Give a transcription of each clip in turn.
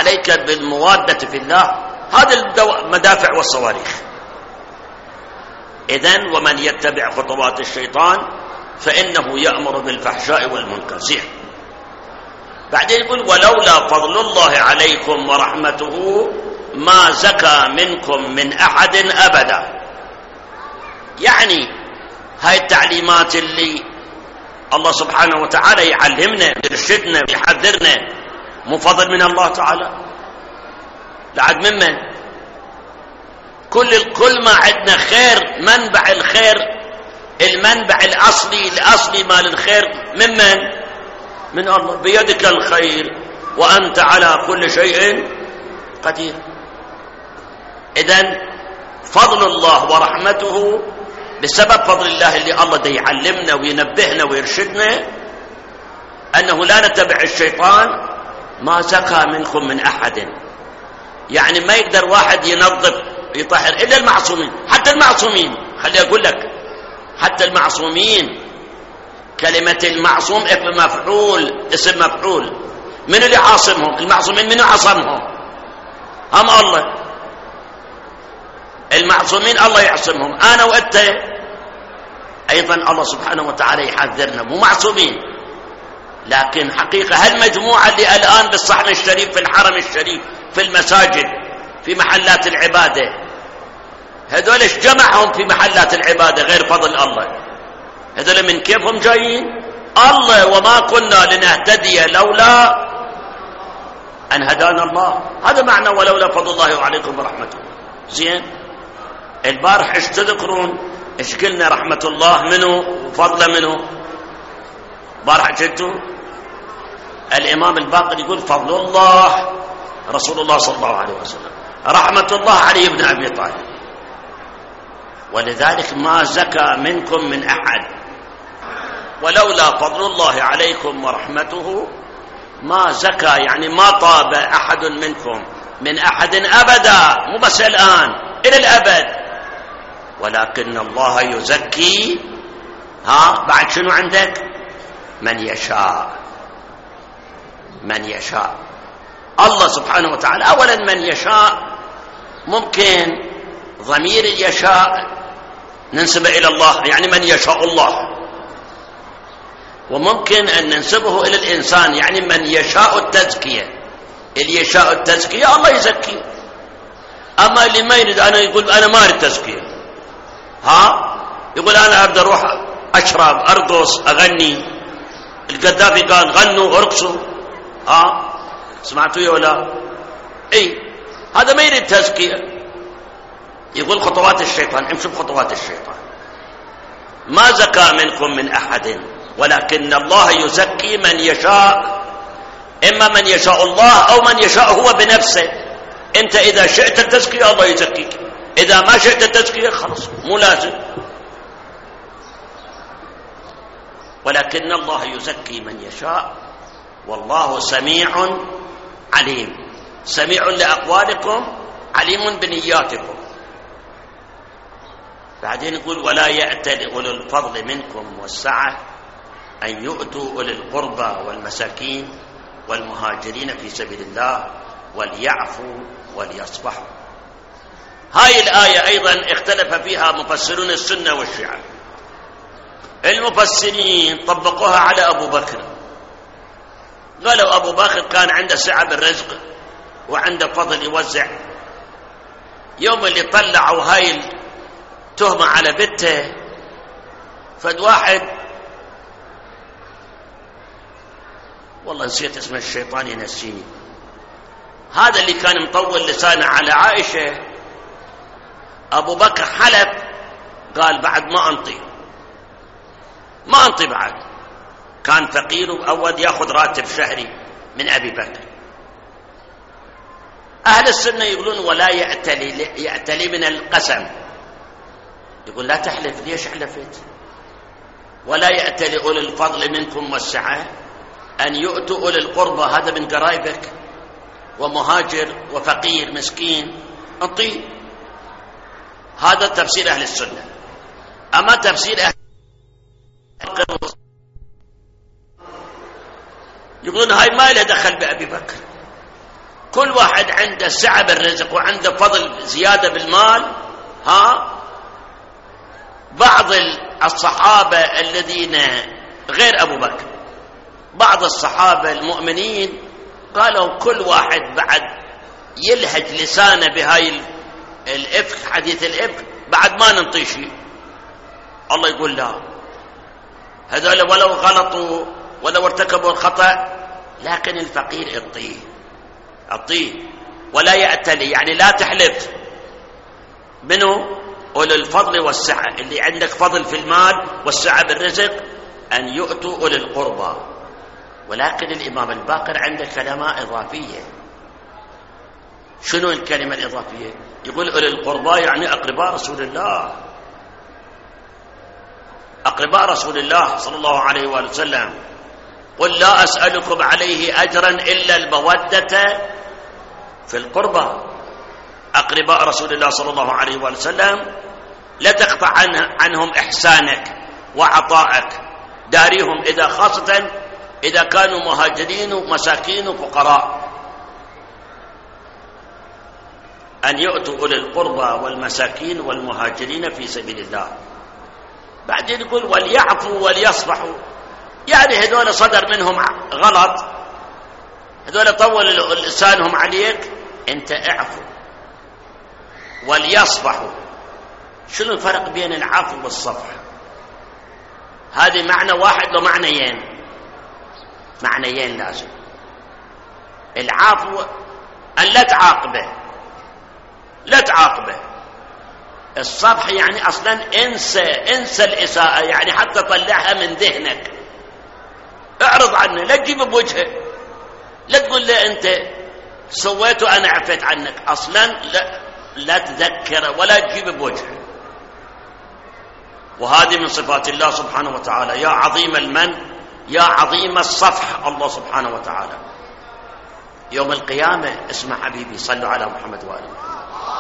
عليك بالموادة في الله، هذا المدافع والصواريخ. إذن ومن يتبع خطوات الشيطان فإنه يأمر بالفحشاء والمنكر. زين. بعدين يقول ولولا فضل الله عليكم ورحمته ما زكى منكم من أحد أبدا. يعني هاي التعليمات اللي الله سبحانه وتعالى يعلمنا ويرشدنا ويحذرنا مو فضل من الله تعالى، لعد ممن؟ كل ما عندنا خير، منبع الخير، المنبع الأصلي مال الخير ممن؟ من الله. بيدك الخير وأنت على كل شيء قدير. إذن فضل الله ورحمته بسبب فضل الله اللي الله دا يعلمنا وينبهنا ويرشدنا أنه لا نتبع الشيطان. ما زكى منكم من أحد، يعني ما يقدر واحد ينظف يطهر إلا المعصومين. حتى المعصومين، خلي أقول لك، حتى المعصومين، كلمة المعصوم اسم مفعول. من اللي عاصمهم؟ المعصومين. من عصمهم؟ هم الله. المعصومين الله يعصمهم. أنا وأنت أيضا الله سبحانه وتعالى يحذرنا، مو معصومين، لكن حقيقة هالمجموعة اللي الآن بالصحن الشريف، في الحرم الشريف، في المساجد، في محلات العبادة، هذول ايش جمعهم في محلات العبادة غير فضل الله؟ هذول من كيفهم جايين؟ الله وما كنا لنهتدي لولا أن هدانا الله. هذا معنى ولولا فضل الله عليكم ورحمته. زين. البارح ايش تذكرون؟ ايش قلنا؟ رحمة الله منه وفضل منه. بارح جدوا الإمام الباقر يقول فضل الله رسول الله صلى الله عليه وسلم، رحمة الله علي بن أبي طالب. ولذلك ما زكى منكم من أحد. ولولا فضل الله عليكم ورحمته ما زكى، يعني ما طاب أحد منكم من أحد أبدا، مو بس الآن، إلى الأبد. ولكن الله يزكي بعد شنو عندك؟ من يشاء. من يشاء الله سبحانه وتعالى. أولا من يشاء ممكن ضمير يشاء ننسبه إلى الله، يعني من يشاء الله، وممكن أن ننسبه إلى الإنسان، يعني من يشاء التزكية. اللي يشاء التزكية الله يزكي. أما اللي ما يريد، أنا يقول أنا ما أريد تزكية، يقول أنا أبدأ أروح أشرب أرقص أغني. القذافي قال غنوا ارقصوا، سمعتوا ولا؟ هذا ما يريد تزكية. يقول خطوات الشيطان، امشوا بخطوات الشيطان. ما زكى منكم من أحد ولكن الله يزكي من يشاء. إما من يشاء الله أو من يشاء هو بنفسه. أنت إذا شئت التزكية الله يزكيك، إذا ما شئت التزكية خلاص مو لازم. ولكن الله يزكي من يشاء والله سميع عليم. سميع لأقوالكم عليم بنياتكم. بعدين يقول ولا يأتل أولو الفضل منكم والسعة أن يؤتوا أولي القربى والمساكين والمهاجرين في سبيل الله وليعفوا وليصفحوا. هاي الآية أيضا اختلف فيها مفسرون السنة والشيعة. المفسرين طبقوها على أبو بكر، قالوا أبو بكر كان عنده سعة بالرزق وعنده فضل يوزع. يوم اللي طلعوا هاي التهمة على بنته، فد واحد والله نسيت اسم الشيطان ينسيني، هذا اللي كان مطول لسانه على عائشة، أبو بكر حلف قال بعد ما أنطي بعد. كان فقير وأود يأخذ راتب شهري من أبي بكر. أهل السنة يقولون ولا يأتلي من القسم. يقول لا تحلف، ليش حلفت؟ ولا يأتلي أولي الفضل منكم والسعة أن يؤتوا أولي القربى، هذا من قرايبك، ومهاجر وفقير مسكين أنطيه. هذا تفسير أهل السنة. أما تفسير أهل يقولون هاي ما لها دخل بأبي بكر، كل واحد عنده سعة بالرزق وعنده فضل زيادة بالمال. بعض الصحابة الذين غير أبو بكر، بعض الصحابة المؤمنين قالوا كل واحد بعد يلهج لسانه بهاي الإفك، حديث الإفك، بعد ما ننطي شيء. الله يقول لا، هذول ولو غلطوا ولو ارتكبوا الخطأ لكن الفقير اعطيه ولا يأتلي، يعني لا تحلف. منه أولي الفضل والسعة، اللي عندك فضل في المال والسعة بالرزق أن يؤتوا أولي القربى. ولكن الإمام الباقر عنده كلمة إضافية. شنو الكلمة الإضافية؟ يقول أولي القربى يعني أقرباء رسول الله، أقرباء رسول الله صلى الله عليه وآله وسلم. قل لا أسألكم عليه أجرا إلا المودة في القربى. أقرباء رسول الله صلى الله عليه وآله وسلم لا تقطع عنهم إحسانك وعطائك، داريهم، إذا خاصة إذا كانوا مهاجرين ومساكين وفقراء، أن يؤتوا أولي القربى والمساكين والمهاجرين في سبيل الله. بعدين يقول وليعفوا وليصفحوا، يعني هذول صدر منهم غلط، هذول طول لسانهم عليك، أنت اعفوا وليصفحوا. شنو الفرق بين العفو والصفح؟ هذه معنى واحد ومعنيين، معنيين لازم. العفو أن لا تعاقبه، لا تعاقبه. الصفح يعني أصلا انسى الإساءة، يعني حتى طلعها من ذهنك، اعرض عنه، لا تجيب بوجهه، لا تقول له أنت سويت وأنا عفيت عنك، أصلا لا تذكر ولا تجيب بوجهه. وهذه من صفات الله سبحانه وتعالى، يا عظيم المن، يا عظيم الصفح، الله سبحانه وتعالى. يوم القيامة اسمع حبيبي، صلوا على محمد وآله محمد.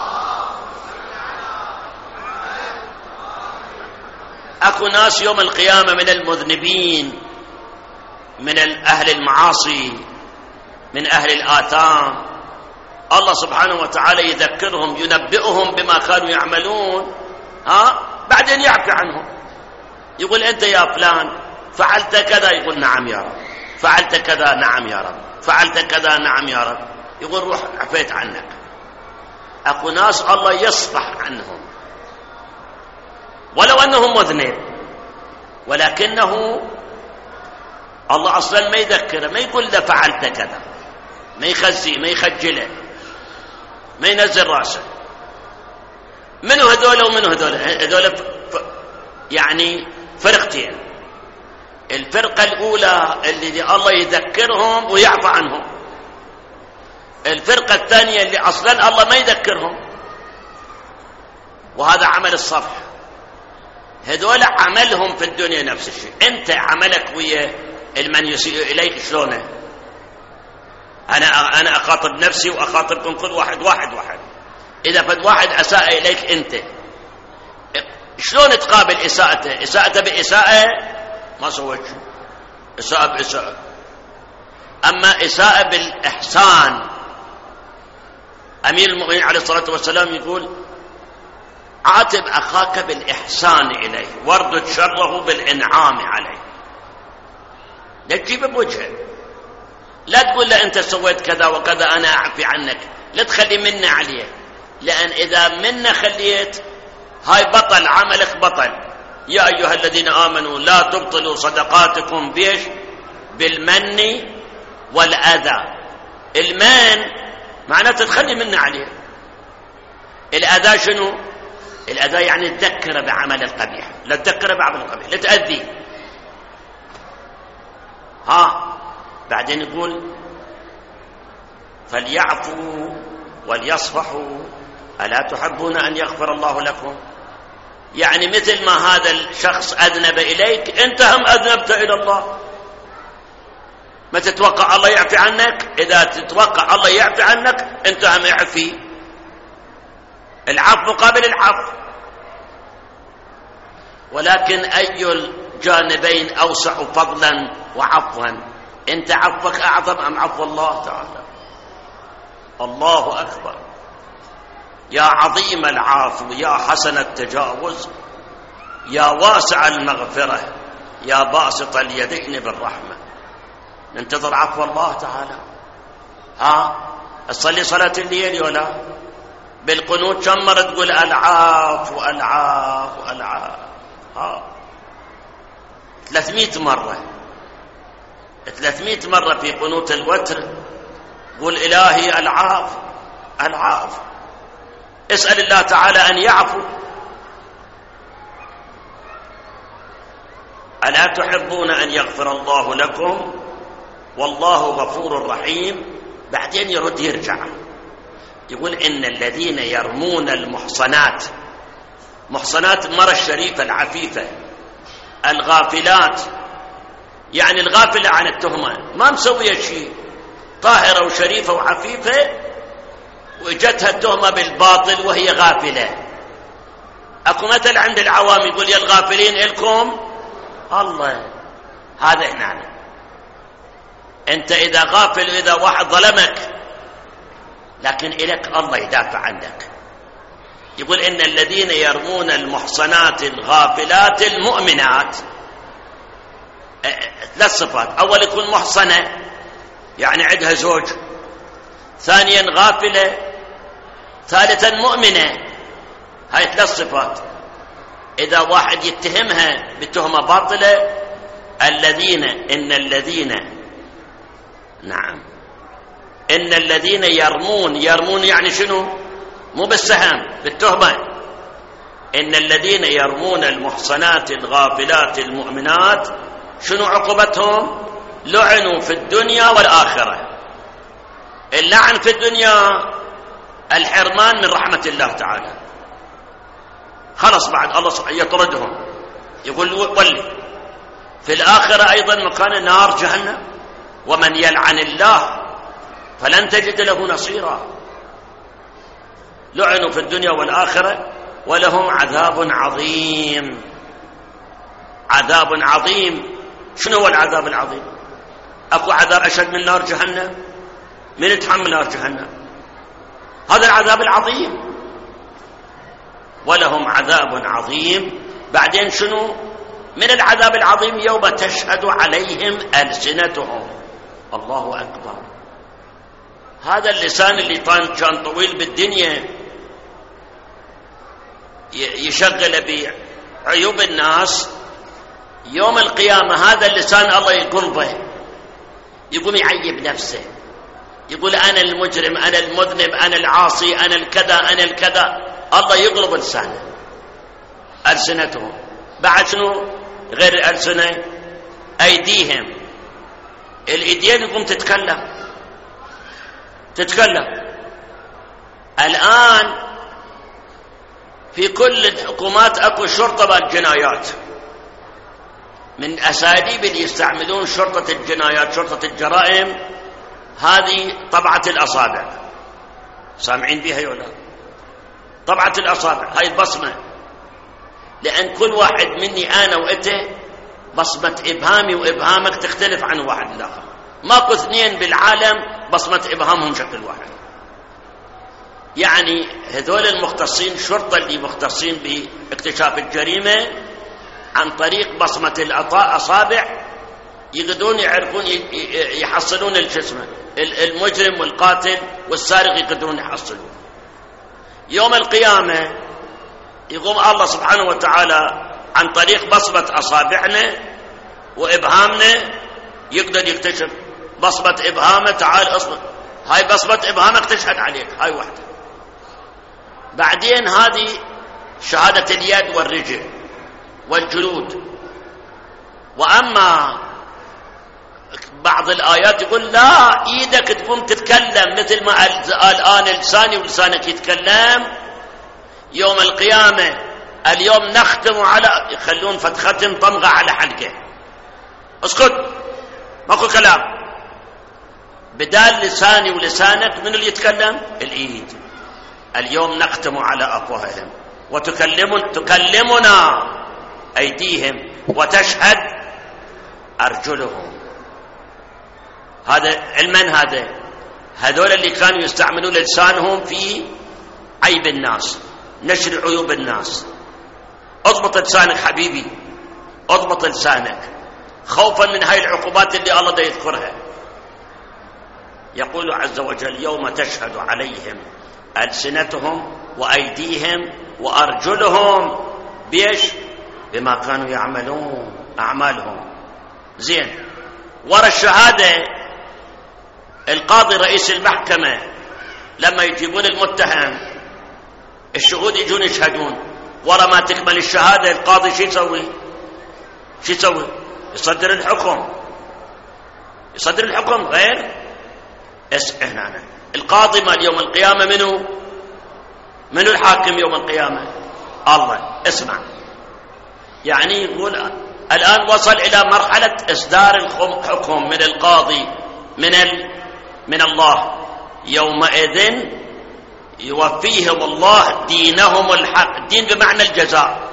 أكو ناس يوم القيامة من المذنبين، من أهل المعاصي، من أهل الآثام، الله سبحانه وتعالى يذكرهم، ينبئهم بما كانوا يعملون، بعدين يعفي عنهم. يقول أنت يا فلان فعلت كذا، يقول نعم يا رب، فعلت كذا، نعم يا رب، فعلت كذا، نعم يا رب، يقول روح عفيت عنك. أكو ناس الله يصفح عنهم ولو أنهم مذنب، ولكنه الله أصلا ما يذكره، ما يقول له فعلت كذا، ما يخزي، ما يخجله، ما ينزل راسه. منو هذول ومنو هذول؟ هذول يعني فرقتين. الفرقة الأولى اللي الله يذكرهم ويعفى عنهم، الفرقة الثانية اللي أصلا الله ما يذكرهم، وهذا عمل الصفح. هذول عملهم في الدنيا نفس الشيء. أنت عملك ويا المن يسيء إليك شلونه؟ أنا أخاطب نفسي وأخاطبكم كل واحد واحد. إذا فد واحد أساء إليك أنت، شلون تقابل إساءته؟ إساءته بإساءة ما سويت شيء، إساءة بإساءة. أما إساءة بالإحسان، أمير المؤمنين عليه الصلاة والسلام يقول عاتب أخاك بالإحسان إليه واردد شره بالإنعام عليه. لا تجيب بوجهه، لا تقول له أنت سويت كذا وكذا أنا أعفي عنك، لا تخلي منه عليه، لأن إذا منه خليت هاي بطل، عملك بطل. يا أيها الذين آمنوا لا تبطلوا صدقاتكم بيش بالمن والأذى. المن معناته تخلي منه عليه. الأذى شنو؟ الأذى يعني تذكر بعمل القبيح، لا تذكر بعمل القبيح، لا تأذي. بعدين يقول فليعفوا وليصفحوا ألا تحبون أن يغفر الله لكم؟ يعني مثل ما هذا الشخص أذنب إليك، أنت هم أذنبت إلى الله. ما تتوقع الله يعفي عنك؟ إذا تتوقع الله يعفي عنك أنت هم يعفي. العفو مقابل العفو. ولكن أي الجانبين أوسع فضلا وعفوا؟ أنت عفوك أعظم أم عفو الله تعالى؟ الله أكبر. يا عظيم العفو، يا حسن التجاوز، يا واسع المغفرة، يا باسط اليدين بالرحمة. ننتظر عفو الله تعالى. تصلي صلاة الليل ولا بالقنوت كم مرة تقول العفو العفو العفو؟ 300 مرة. 300 مرة في قنوت الوتر قل إلهي العفو العفو. اسأل الله تعالى أن يعفو. ألا تحبون أن يغفر الله لكم والله غفور رحيم؟ بعدين يرد يرجع يقول إن الذين يرمون المحصنات، محصنات المرأة الشريفة العفيفة الغافلات، يعني الغافلة عن التهمة، ما مسوية شيء، طاهرة وشريفة وعفيفة وجدتها التهمة بالباطل وهي غافلة. أكو مثل عند العوام يقول يا الغافلين إلكم الله. هذا هنا أنت إذا غافل وإذا واحد ظلمك لكن إليك الله يدافع عنك. يقول إن الذين يرمون المحصنات الغافلات المؤمنات، 3 صفات. أول يكون محصنة يعني عندها زوج، ثانيا غافلة، ثالثا مؤمنة. هاي 3 صفات. إذا واحد يتهمها بتهمة باطلة، إن الذين يرمون يعني شنو؟ مو بالسهم، بالتهمة. إن الذين يرمون المحصنات الغافلات المؤمنات شنو عقوبتهم؟ لعنوا في الدنيا والآخرة. اللعن في الدنيا الحرمان من رحمة الله تعالى، خلص بعد الله يطردهم، يقول ولي. في الآخرة أيضا مكان نار جهنم، ومن يلعن الله فلن تجد له نصيرا. لعنوا في الدنيا والآخرة ولهم عذاب عظيم. عذاب عظيم. شنو هو العذاب العظيم؟ أكو عذاب أشد من نار جهنم؟ من يتحمل نار جهنم؟ هذا العذاب العظيم. ولهم عذاب عظيم. بعدين شنو من العذاب العظيم؟ يوم تشهد عليهم ألسنتهم. الله أكبر. هذا اللسان اللي كان طويل بالدنيا يشغل بعيوب الناس، يوم القيامة هذا اللسان الله يقلبه، يقوم يعيب نفسه، يقول أنا المجرم، أنا المذنب، أنا العاصي، أنا الكذا، أنا الكذا. الله يقلب لسانه، ألسنتهم. بعد شنو غير الألسنة؟ أيديهم. الإيدين يقوم تتكلم. الآن في كل الحكومات أكو شرطة بالجنايات، من أساليب اللي يستعملون شرطة الجنايات، شرطة الجرائم، هذه طبعة الأصابع. سامعين بها ولا؟ طبعة الأصابع هاي البصمة، لأن كل واحد مني أنا وإنت بصمة إبهامي وإبهامك تختلف عن واحد الآخر. ماكو 2 بالعالم بصمة إبهامهم شكل واحد. يعني هذول المختصين الشرطة اللي مختصين باكتشاف الجريمة عن طريق بصمة الأصابع يقدرون يعرفون يحصلون الجسم، المجرم والقاتل والسارق يقدرون يحصلون. يوم القيامة يقوم الله سبحانه وتعالى عن طريق بصمة أصابعنا وإبهامنا يقدر يكتشف بصمة إبهامه. تعال أصبر، هاي بصمة إبهامك تشهد عليك، هاي واحدة. بعدين هذه شهادة اليد والرجل والجلود. وأما بعض الآيات يقول لا، إيدك تقوم تتكلم مثل ما الآن لساني ولسانك يتكلم. يوم القيامة اليوم نختم على، يخلون ختم طمغة على حلقه، اسكت ماكو كلام. بدال لساني ولسانك من اللي يتكلم؟ الإيد. اليوم نختم على أفواههم وتكلمنا أيديهم وتشهد أرجلهم. هذا علما، هذول اللي كانوا يستعملون لسانهم في عيب الناس، نشر عيوب الناس. اضبط لسانك حبيبي، اضبط لسانك خوفا من هاي العقوبات اللي الله دا يذكرها. يقول عز وجل: يوم تشهد عليهم ألسنتهم وأيديهم وأرجلهم بيش بما كانوا يعملون أعمالهم. زين، ورا الشهادة القاضي رئيس المحكمة لما يجيبون المتهم الشهود يجون يشهدون، ورا ما تكمل الشهادة القاضي شو يسوي؟ يصدر الحكم. يصدر الحكم غير هنا القاضي مال يوم القيامة منو الحاكم يوم القيامة؟ الله. اسمع، يعني يقول الآن وصل إلى مرحلة إصدار الحكم من القاضي من الله. يومئذ يوفيهم الله دينهم الحق. الدين بمعنى الجزاء.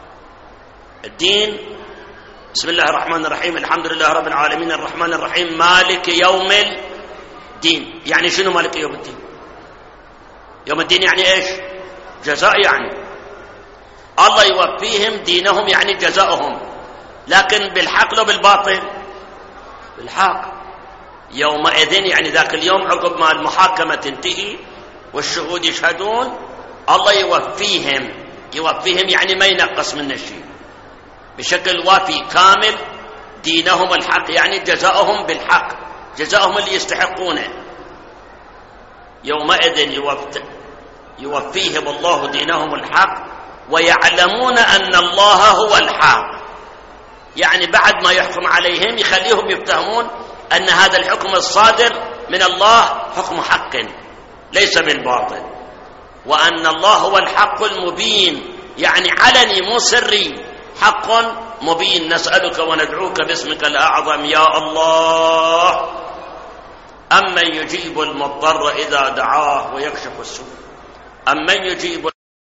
الدين بسم الله الرحمن الرحيم الحمد لله رب العالمين الرحمن الرحيم مالك يوم الدين. يعني شنو مالك يوم الدين؟ يوم الدين يعني ايش؟ جزاء. يعني الله يوفيهم دينهم يعني جزاؤهم، لكن بالحق لو بالباطل؟ بالحق. يومئذ يعني ذاك اليوم عقب ما المحاكمة تنتهي والشهود يشهدون الله يوفيهم يعني ما ينقص منه شيء، بشكل وافي كامل دينهم الحق، يعني جزاؤهم بالحق، جزاؤهم اللي يستحقونه. يومئذ يوفيهم الله دينهم الحق ويعلمون أن الله هو الحق. يعني بعد ما يحكم عليهم يخليهم يفتهمون أن هذا الحكم الصادر من الله حكم حق ليس بالباطل، وأن الله هو الحق المبين، يعني علني مو سري، حق مبين. نسألك وندعوك باسمك الأعظم يا الله. أمن يجيب المضطر إذا دعاه ويكشف السوء. أمن يجيب